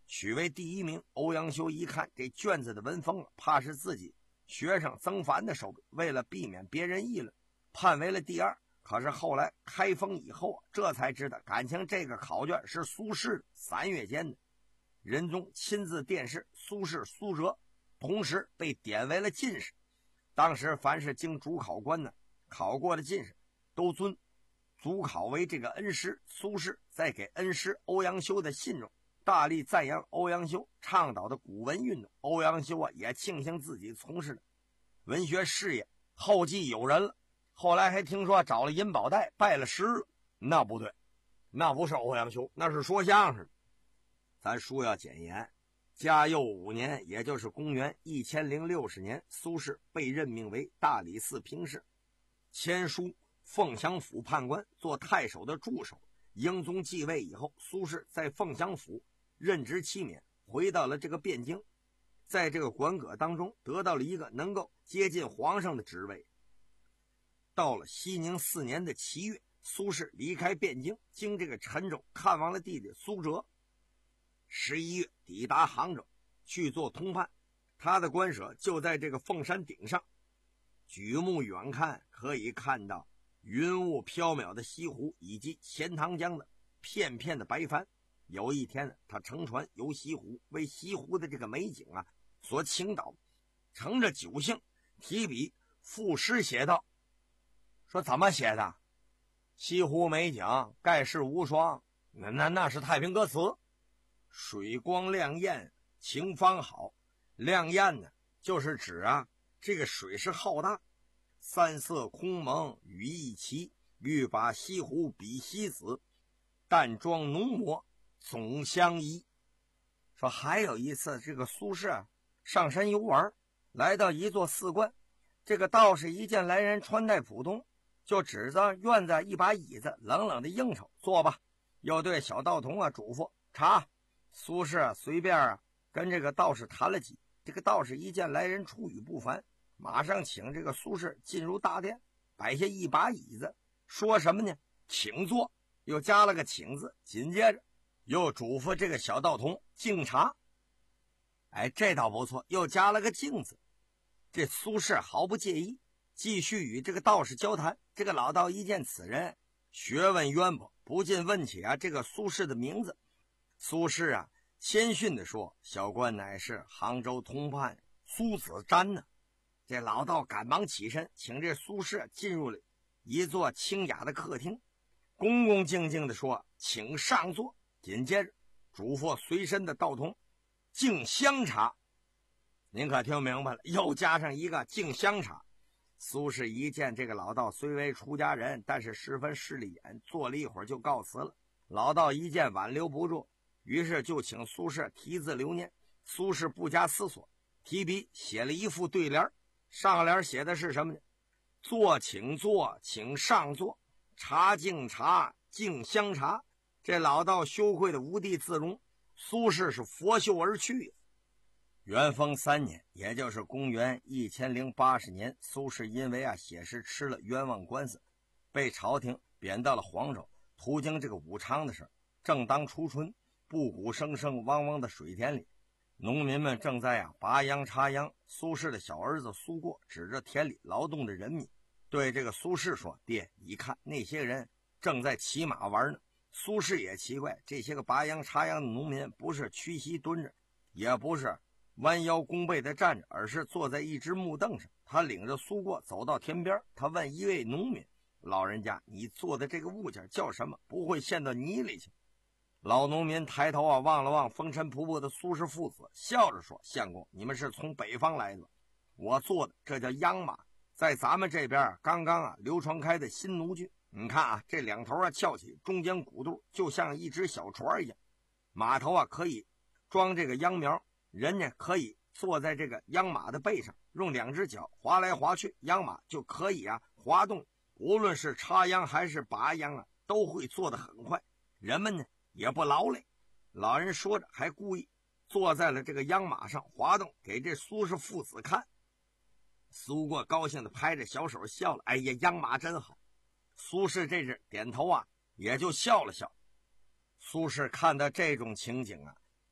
取为第一名。欧阳修一看这卷子的文风，怕是自己学生曾凡的手笔，为了避免别人议论，判为了第二。可是后来开封以后，这才知道感情这个考卷是苏轼三月间的。仁宗亲自殿试苏轼苏辙，同时被点为了进士。当时凡是经主考官呢考过的进士，都尊主考为这个恩师。苏轼在给恩师欧阳修的信中大力赞扬欧阳修倡导的古文运动。欧阳修啊也庆幸自己从事的文学事业后继有人了。后来还听说找了银宝带拜了师了，那不对，那不是欧阳修，那是说相声。咱书要简言，嘉佑五年，也就是公元一千零六十年，苏轼被任命为大理寺评事，签书凤翔府判官，做太守的助手。英宗继位以后，苏轼在凤翔府任职期免，回到了这个汴京，在这个馆阁当中得到了一个能够接近皇上的职位。到了熙宁四年的七月，苏轼离开汴京，经这个陈州看望了弟弟苏辙。十一月抵达杭州，去做通判。他的官舍就在这个凤山顶上，举目远看，可以看到云雾飘渺的西湖以及钱塘江的片片的白帆。有一天，他乘船游西湖，为西湖的这个美景啊所倾倒，乘着酒兴，提笔赋诗写道，说怎么写的？西湖美景盖世无双，那那那是太平歌词。水光亮艳，晴方好。亮艳呢，就是指啊，这个水是浩大，三色空蒙羽翼齐，欲把西湖比西子，淡妆浓抹总相宜。说还有一次，这个苏轼啊上山游玩，来到一座寺观，这个道士一见来人穿戴普通，就指着院子一把椅子，冷冷的应酬，坐吧。又对小道童啊嘱咐茶。苏轼啊随便啊跟这个道士谈了几，这个道士一见来人出语不凡，马上请这个苏轼进入大殿，摆下一把椅子，说什么呢？请坐，又加了个请字，紧接着又嘱咐这个小道童敬茶。哎，这倒不错，又加了个敬字。这苏轼毫不介意，继续与这个道士交谈。这个老道一见此人学问渊博，不禁问起啊这个苏轼的名字。苏轼啊谦逊地说，小官乃是杭州通判苏子瞻呢。这老道赶忙起身，请这苏轼进入了一座清雅的客厅，恭恭敬敬地说，请上座。紧接着嘱咐随身的道童敬香茶。您可听明白了，又加上一个敬香茶。苏轼一见这个老道虽为出家人，但是十分势利眼，坐了一会儿就告辞了。老道一见挽留不住，于是就请苏轼题字留念。苏轼不加思索，提笔写了一副对联，上联写的是什么呢？坐请坐，请上座，茶敬茶，敬香茶。这老道羞愧的无地自容，苏轼是拂袖而去。元丰三年，也就是公元一千零八十年，苏轼因为啊写诗吃了冤枉官司，被朝廷贬到了黄州。途经这个武昌的时候，正当初春，布谷声声汪汪的水田里，农民们正在啊拔秧插秧。苏轼的小儿子苏过指着田里劳动的人民，对这个苏轼说，爹，你看那些人正在骑马玩呢。苏轼也奇怪，这些个拔秧插秧的农民不是屈膝蹲着，也不是弯腰弓背的站着，而是坐在一只木凳上。他领着苏过走到田边，他问一位农民，老人家，你做的这个物件叫什么？不会陷到泥里去？老农民抬头啊望了望风尘仆仆的苏轼父子，笑着说，相公，你们是从北方来的吧？我做的这叫秧马，在咱们这边刚刚啊流传开的新奴具。你看啊，这两头啊翘起，中间鼓肚就像一只小船一样，马头啊可以装这个秧苗，人家可以坐在这个秧马的背上，用两只脚滑来滑去，秧马就可以啊滑动。无论是插秧还是拔秧啊，都会做得很快，人们呢也不劳累。老人说着，还故意坐在了这个秧马上滑动，给这苏轼父子看。苏过高兴地拍着小手笑了，哎呀，秧马真好。苏轼这只点头啊，也就笑了笑。苏轼看到这种情景啊，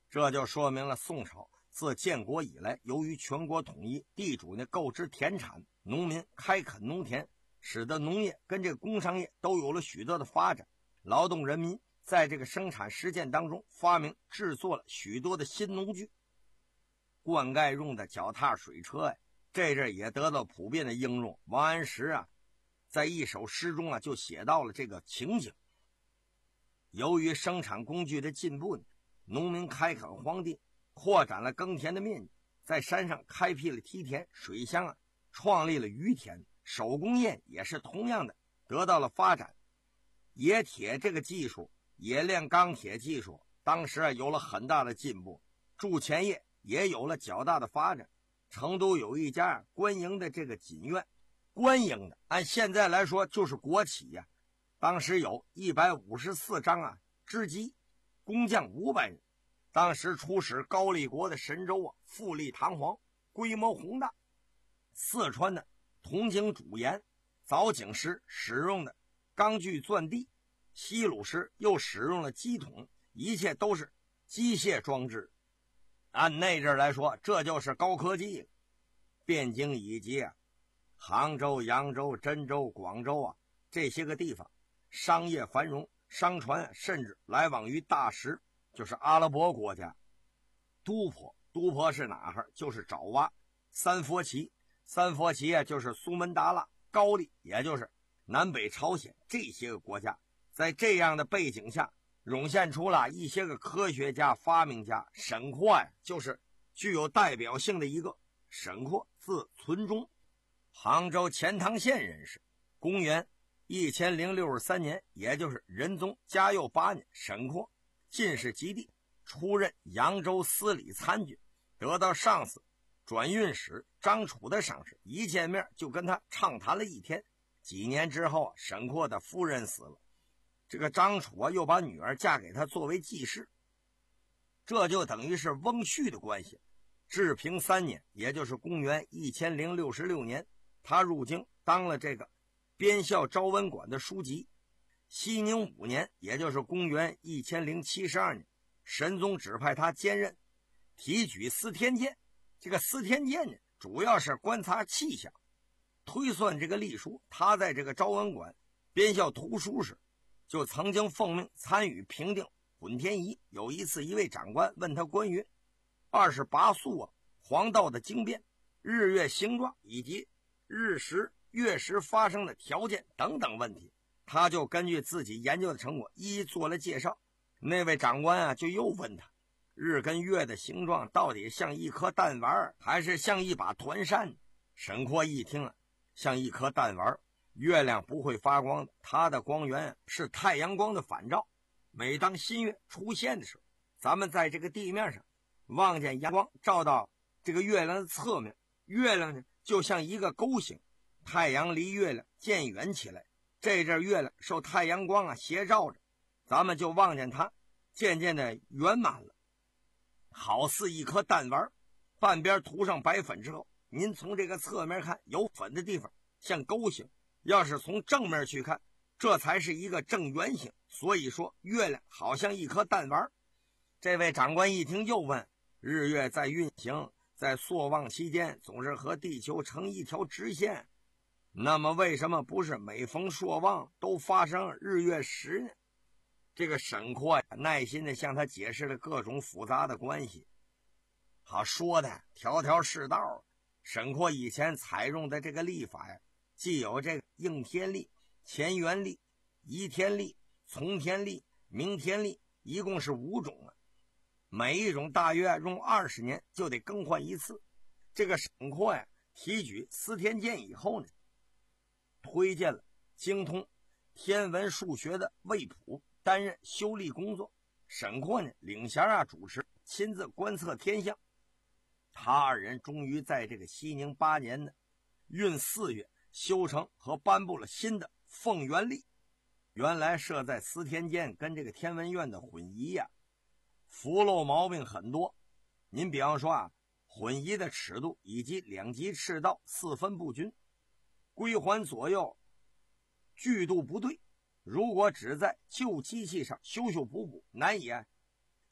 这就说明了宋朝自建国以来，由于全国统一，地主呢购置田产，农民开垦农田，使得农业跟这个工商业都有了许多的发展。劳动人民在这个生产实践当中发明制作了许多的新农具，灌溉用的脚踏水车呀，这阵也得到普遍的应用。王安石啊，在一首诗中啊就写到了这个情景。由于生产工具的进步，农民开垦荒地，扩展了耕田的面积，在山上开辟了梯田，水乡啊创立了渔田，手工业也是同样的得到了发展。冶铁这个技术，冶炼钢铁技术，当时啊有了很大的进步。铸钱业也有了较大的发展。成都有一家官营的这个锦院，官营的按现在来说就是国企呀、啊。当时有一百五十四张啊织机，工匠五百人。当时出使高丽国的神州啊，富丽堂皇，规模宏大。四川的铜井主盐，凿井时使用的钢锯钻地，西鲁时又使用了机筒，一切都是机械装置。按那阵来说，这就是高科技了。汴京以及啊杭州、扬州、珍州、广州啊这些个地方，商业繁荣，商船甚至来往于大食，就是阿拉伯国家。都坡，都坡是哪儿？就是爪哇。三佛齐，三佛齐啊就是苏门答腊。高丽也就是南北朝鲜这些个国家。在这样的背景下，涌现出了一些个科学家、发明家。沈括呀，就是具有代表性的一个。沈括字存中，杭州钱塘县人士。公元一千零六十三年，也就是仁宗嘉佑八年，沈括进士及第，出任扬州司礼参军，得到上司转运使张楚的赏识，一见面就跟他畅谈了一天。几年之后，沈括的夫人死了，这个张楚啊又把女儿嫁给他作为继室，这就等于是翁婿的关系。治平三年，也就是公元一千零六十六年，他入京当了这个编校昭文馆的书籍。熙宁五年，也就是公元一千零七十二年，神宗指派他兼任提举司天监。这个司天监呢，主要是观察气象，推算这个历书。他在这个昭文馆编校图书时，就曾经奉命参与评定混天仪。有一次，一位长官问他关于二十八宿啊黄道的经变、日月形状以及日食、月食发生的条件等等问题，他就根据自己研究的成果一一做了介绍。那位长官啊就又问他，日跟月的形状到底像一颗弹丸还是像一把团扇？沈括一听啊，像一颗弹丸。月亮不会发光的，它的光源是太阳光的反照。每当新月出现的时候，咱们在这个地面上望见阳光照到这个月亮的侧面，月亮呢就像一个勾形，太阳离月亮渐远起来，这阵月亮受太阳光啊斜照着，咱们就望见它渐渐的圆满了，好似一颗弹丸。半边涂上白粉之后，您从这个侧面看，有粉的地方像勾形，要是从正面去看，这才是一个正圆形。所以说月亮好像一颗弹丸。这位长官一听又问，日月在运行，在朔望期间总是和地球成一条直线，那么为什么不是每逢朔望都发生日月食呢？这个沈括耐心地向他解释了各种复杂的关系。好，说的条条是道。沈括以前采用的这个历法呀，既有这个应天历、乾元历、移天历、从天历、明天历，一共是五种啊。每一种大约用二十年就得更换一次。这个沈括呀，提举司天监以后呢，推荐了精通天文数学的魏普担任修历工作。沈括呢，领衔啊主持，亲自观测天象。他二人终于在这个熙宁八年呢，运四月修成和颁布了新的凤元历。原来设在司天监跟这个天文院的混仪呀、啊，符漏毛病很多。您比方说啊，混仪的尺度以及两级赤道四分不均，归环左右距度不对。如果只在旧机器上修修补补，难以啊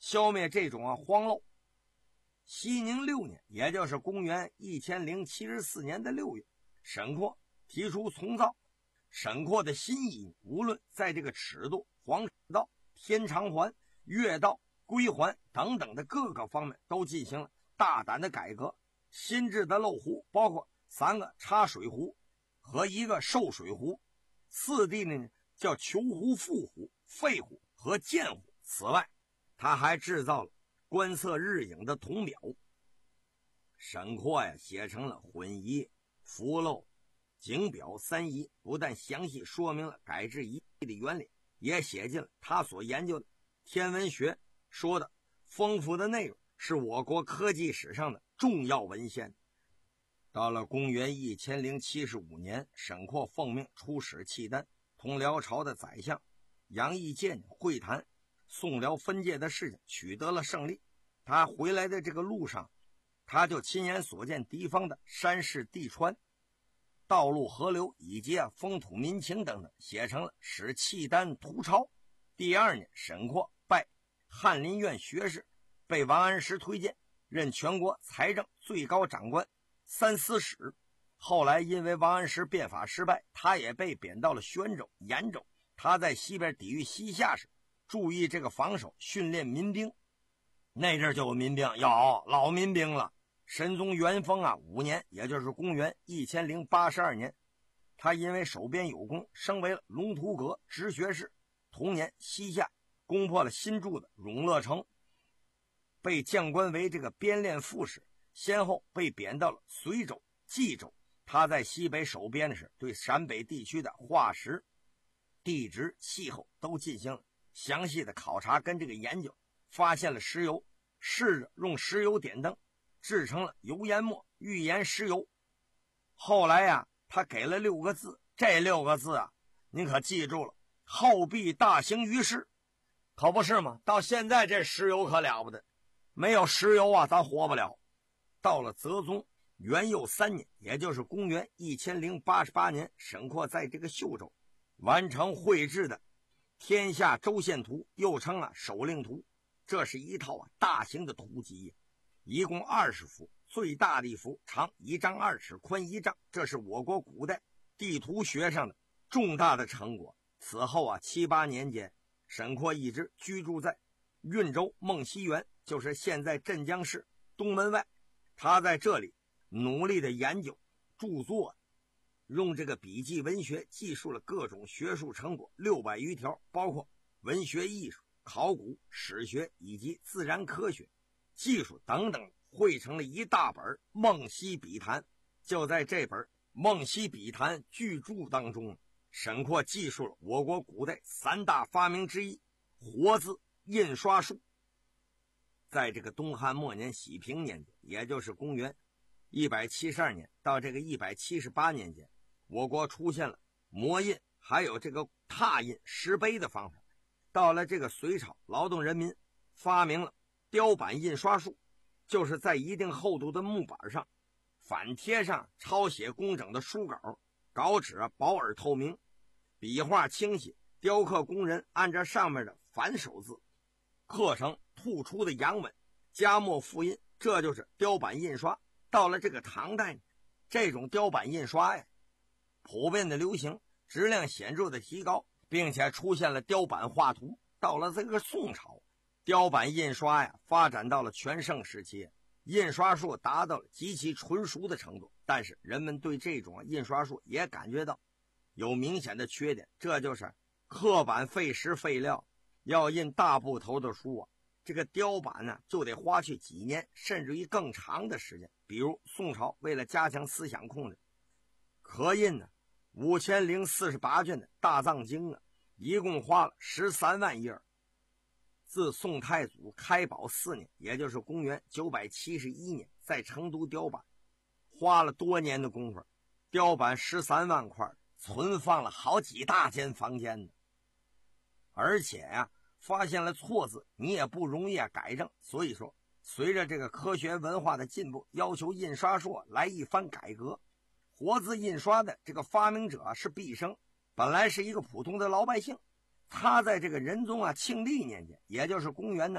消灭这种啊荒漏。熙宁六年，也就是公元一千零七十四年的六月，沈括提出重造。沈括的新意，无论在这个尺度、黄道、天长环、月道、归环等等的各个方面都进行了大胆的改革。新制的漏壶包括三个插水壶和一个受水壶，四弟呢叫囚壶、副壶、废壶和剑壶。此外，他还制造了观测日影的铜表。沈括呀写成了混仪、浮漏、景表三仪，不但详细说明了改制仪的原理，也写进了他所研究的天文学说的丰富的内容，是我国科技史上的重要文献。到了公元一千零七十五年，沈括奉命出使契丹，同辽朝的宰相杨义建会谈宋辽分界的事情，取得了胜利。他回来的这个路上，他就亲眼所见敌方的山势地川、道路河流以及啊风土民情等等，写成了《使契丹图钞》。第二年，沈括拜翰林院学士，被王安石推荐，任全国财政最高长官、三司使。后来因为王安石变法失败，他也被贬到了宣州、延州。他在西边抵御西夏时，注意这个防守，训练民兵。那阵就有民兵，有老民兵了。神宗元丰啊五年，也就是公元一千零八十二年，他因为守边有功，升为了龙图阁直学士。同年，西夏攻破了新筑的永乐城，被降官为这个边练副使，先后被贬到了随州、冀州。他在西北守边的时，对陕北地区的化石、地质、气候都进行了详细的考察跟这个研究，发现了石油，试着用石油点灯，制成了油研末，预言石油。后来呀、啊，他给了六个字，这六个字啊，你可记住了，后必大行于世，可不是吗？到现在这石油可了不得，没有石油啊，咱活不了。到了泽宗元佑三年，也就是公元一千零八十八年，沈括在这个秀州完成绘制的天下州县图，又称啊守令图。这是一套啊大型的图集，一共二十幅，最大的一幅长一丈二尺，宽一丈，这是我国古代地图学上的重大的成果。此后啊七八年间，沈括一直居住在运州孟溪园，就是现在镇江市东门外。他在这里努力的研究著作，用这个笔记文学记述了各种学术成果六百余条，包括文学艺术、考古、史学以及自然科学、技术等等，汇成了一大本《梦溪笔谈》。就在这本《梦溪笔谈》巨著当中，沈括记述了我国古代三大发明之一活字印刷术。在这个东汉末年喜平年间，也就是公元一百七十二年到这个一百七十八年间，我国出现了磨印还有这个拓印石碑的方法。到了这个隋朝，劳动人民发明了雕版印刷术，就是在一定厚度的木板上反贴上抄写工整的书稿，稿纸啊薄而透明，笔画清晰，雕刻工人按照上面的反手字刻成突出的阳文，加墨复印，这就是雕版印刷。到了这个唐代，这种雕版印刷呀普遍的流行，质量显著的提高，并且出现了雕版画图。到了这个宋朝，雕版印刷呀发展到了全盛时期，印刷术达到了极其纯熟的程度。但是人们对这种印刷术也感觉到有明显的缺点，这就是刻板费时费料。要印大部头的书啊，这个雕版呢就得花去几年甚至于更长的时间。比如宋朝为了加强思想控制，刻印呢五千零四十八卷的大藏经啊，一共花了十三万页。自宋太祖开宝四年，也就是公元九百七十一年，在成都雕版，花了多年的功夫，雕版十三万块，存放了好几大间房间呢。而且呀、啊，发现了错字，你也不容易啊改正。所以说，随着这个科学文化的进步，要求印刷术来一番改革。活字印刷的这个发明者是毕升，本来是一个普通的老百姓。他在这个仁宗啊庆历年间，也就是公元呢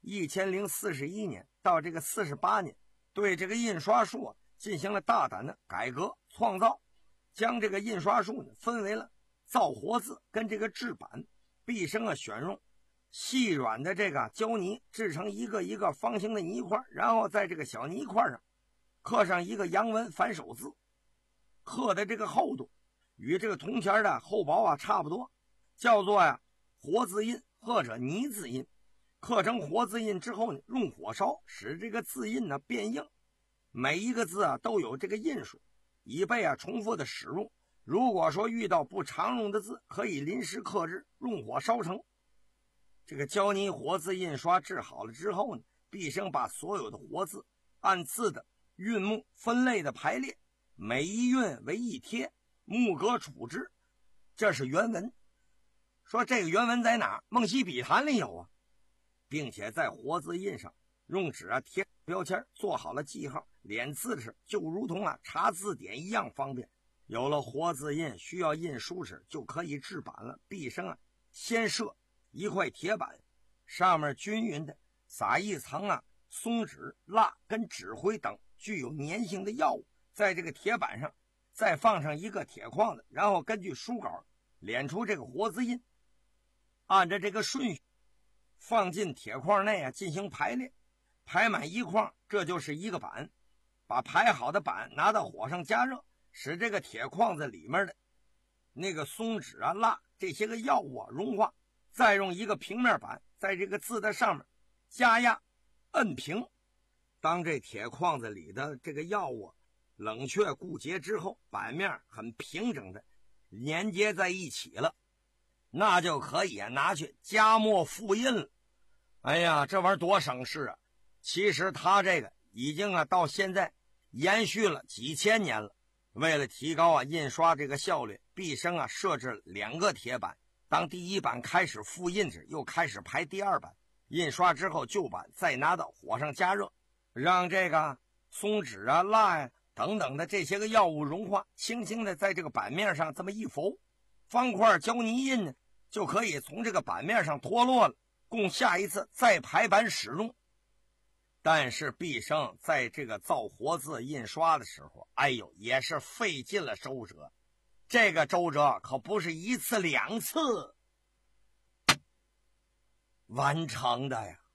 一千零四十一年到这个四十八年，对这个印刷术啊进行了大胆的改革创造，将这个印刷术呢分为了造活字跟这个制版。毕生啊选用细软的这个胶泥制成一个一个方形的泥块，然后在这个小泥块上刻上一个阳文反手字，刻的这个厚度与这个铜钱的厚薄啊差不多，叫做呀活字印或者泥字印。刻成活字印之后呢，用火烧使这个字印呢变硬，每一个字啊都有这个印数，以备啊重复的使用。如果说遇到不常用的字，可以临时刻制，用火烧成。这个胶泥活字印刷制好了之后呢，毕生把所有的活字按字的韵目分类的排列，每一韵为一帖，木格处之。这是原文。说这个原文在哪？梦溪笔谈里有啊，并且在活字印上用纸啊贴标签，做好了记号，连字时就如同啊查字典一样方便。有了活字印，需要印书时就可以制版了。毕生啊先设一块铁板，上面均匀的撒一层啊松脂、蜡跟纸灰等具有粘性的药物，在这个铁板上再放上一个铁框子，然后根据书稿捻出这个活字印，按照这个顺序放进铁框内啊进行排列，排满一框，这就是一个板。把排好的板拿到火上加热，使这个铁框子里面的那个松脂啊、蜡这些个药物啊融化，再用一个平面板在这个字的上面加压摁平。当这铁框子里的这个药物冷却固结之后，板面很平整的连接在一起了，那就可以拿去加墨复印了。哎呀，这玩意儿多省事啊！其实它这个已经啊到现在延续了几千年了。为了提高啊印刷这个效率，毕生啊设置两个铁板。当第一版开始复印时，又开始排第二版。印刷之后，旧版再拿到火上加热，让这个松脂啊、蜡呀、啊、等等的这些个药物融化，轻轻的在这个版面上这么一浮，方块胶泥印呢就可以从这个版面上脱落了，供下一次再排版使用。但是毕生在这个造活字印刷的时候，哎呦，也是费尽了周折。这个周折可不是一次两次完成的呀。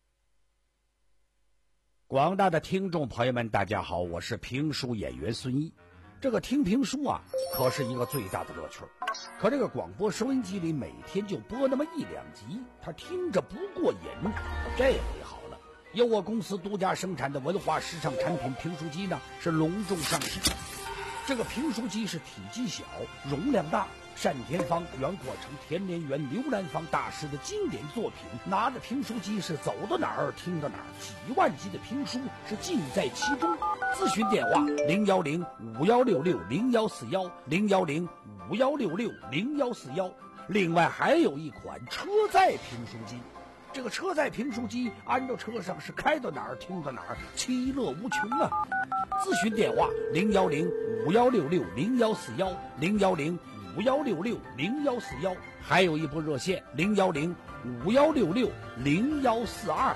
广大的听众朋友们，大家好，我是评书演员孙一。这个听评书啊，可是一个最大的乐趣。可这个广播收音机里每天就播那么一两集，他听着不过瘾。这回好了，由我公司独家生产的文化时尚产品评书机呢，是隆重上市。这个评书机是体积小，容量大，单田芳、袁阔成、田连元、刘兰芳大师的经典作品。拿着评书机是走到哪儿听到哪儿，几万集的评书是尽在其中。咨询电话零幺零五幺六六零幺四幺零幺零五幺六六零幺四幺。另外还有一款车载评书机。这个车载评书机安到车上是开到哪儿听到哪儿，其乐无穷啊！咨询电话零幺零五幺六六零幺四幺零幺零五幺六六零幺四幺，还有一部热线零幺零五幺六六零幺四二。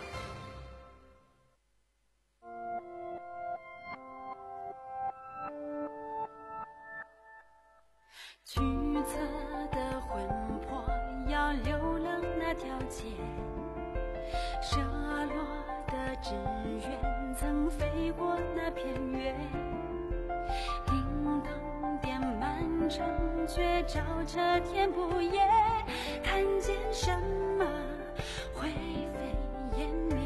橘色的魂魄要流浪那条街，射落的志愿曾飞过那片月，铃铛点满城却照着天不夜，看见什么灰飞烟灭。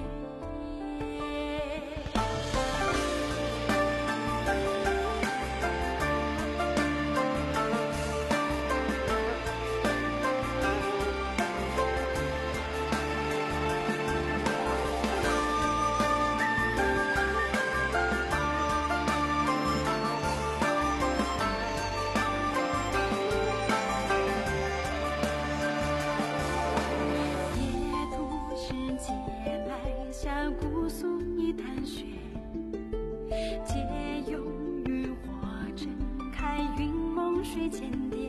水间蝶，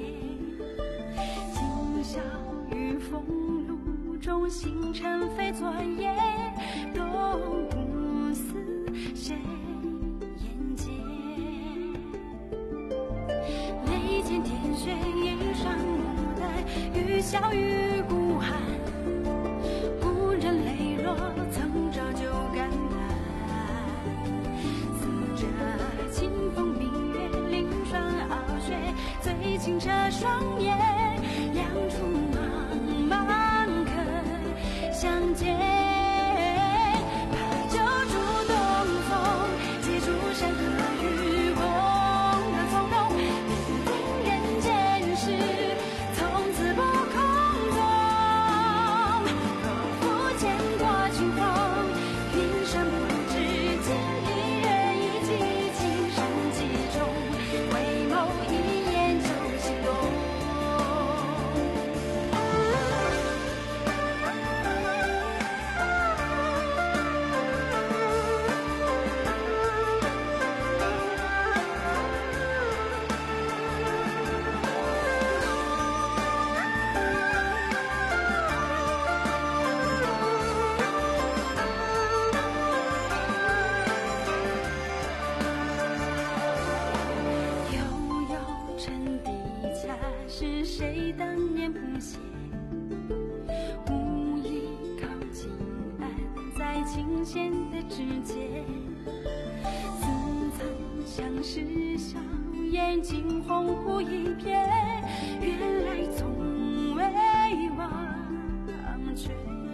今宵雨风露中，星辰飞作夜。 都不似谁眼界。眉间添雪，衣裳牡丹，雨小雨孤寒。故人泪若曾照旧肝胆，似着清风明月，凌霜傲雪，最清澈双眼，两处茫茫可相见。把酒煮东风，借竹山河与共的从容，历尽人间事，从此不空洞。若不见过清风，云深不知今一人一骑，情深几重，回眸一眼就心动。悠悠沉底恰是谁当年谱写，无意靠近岸在琴弦的指尖，似曾相识笑眼惊鸿鹄一瞥，原来从未忘却。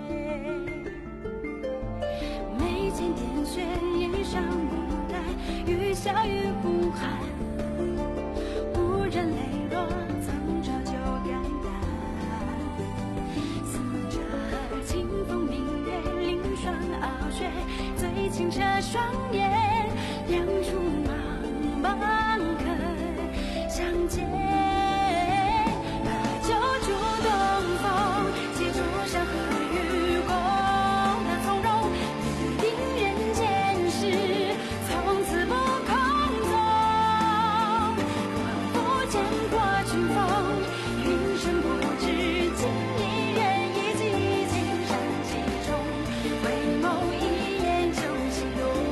眉间添雪，衣裳牡丹，雨小雨孤寒。故人泪若曾照旧肝胆，似着清风明月，凌霜傲雪，最清澈双眼，两处茫茫可相见。把酒煮东风，借竹山河与共的从容，历尽人间事，从此不空洞。若不见过清风，云深不知今一人一骑，情深几重，回眸一眼就心动。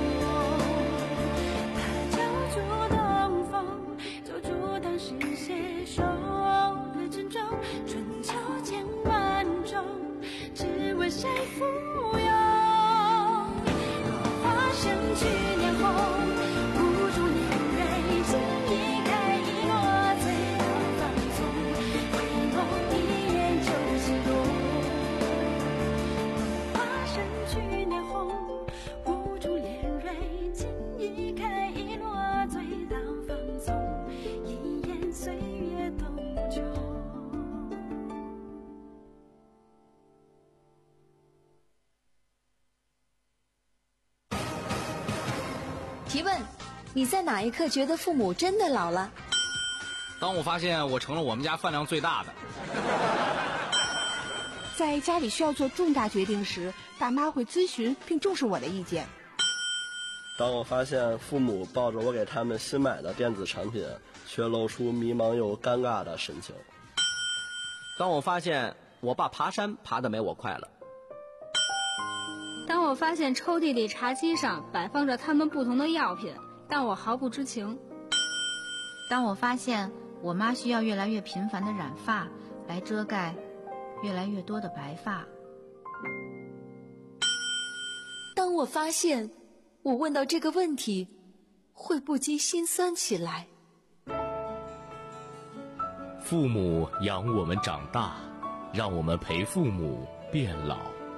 把酒煮东风，酒煮当时携手的珍重，春秋千万种，只为谁附庸。落花生去年红，无主年蕊，今一开一落，醉到放纵，回眸一眼就心动。落花生去年红，无主年蕊，今一开一落，醉到放纵，一眼岁月都旧。 提问：你在哪一刻觉得父母真的老了？ 当我发现我成了我们家饭量最大的。 在家里需要做重大决定时，爸妈会咨询并重视我的意见。 当我发现父母抱着我给他们新买的电子产品，却露出迷茫又尴尬的神情。 当我发现我爸爬山爬得没我快乐。 当我发现抽屉里茶几上摆放着他们不同的药品，但我毫不知情。 当我发现我妈需要越来越频繁的染发来遮盖越来越多的白发。 当我发现我问到这个问题会不禁心酸起来。 父母养我们长大，让我们陪父母变老。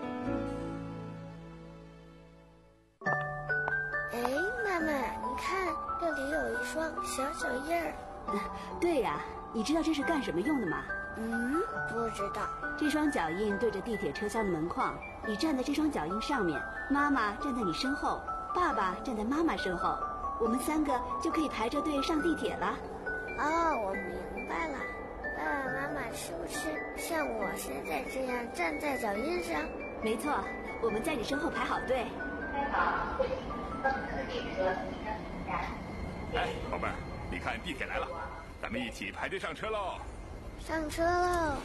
哎，妈妈，你看这里有一双小脚印儿。 对呀，你知道这是干什么用的吗？ 嗯，不知道。 这双脚印对着地铁车厢的门框，你站在这双脚印上面，妈妈站在你身后，爸爸站在妈妈身后，我们三个就可以排着队上地铁了。 哦，我明白了。爸爸妈妈是不是像我现在这样站在脚印上？ 没错，我们在你身后排好队。 开好，登客列车三站。 哎，宝贝儿，你看地铁来了，咱们一起排队上车喽！ 上车喽！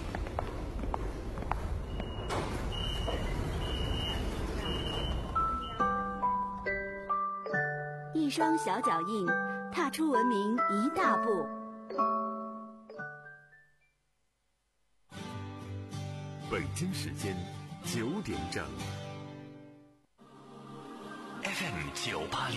一双小脚印，踏出文明一大步。 北京时间九点整 ，F M 九八六。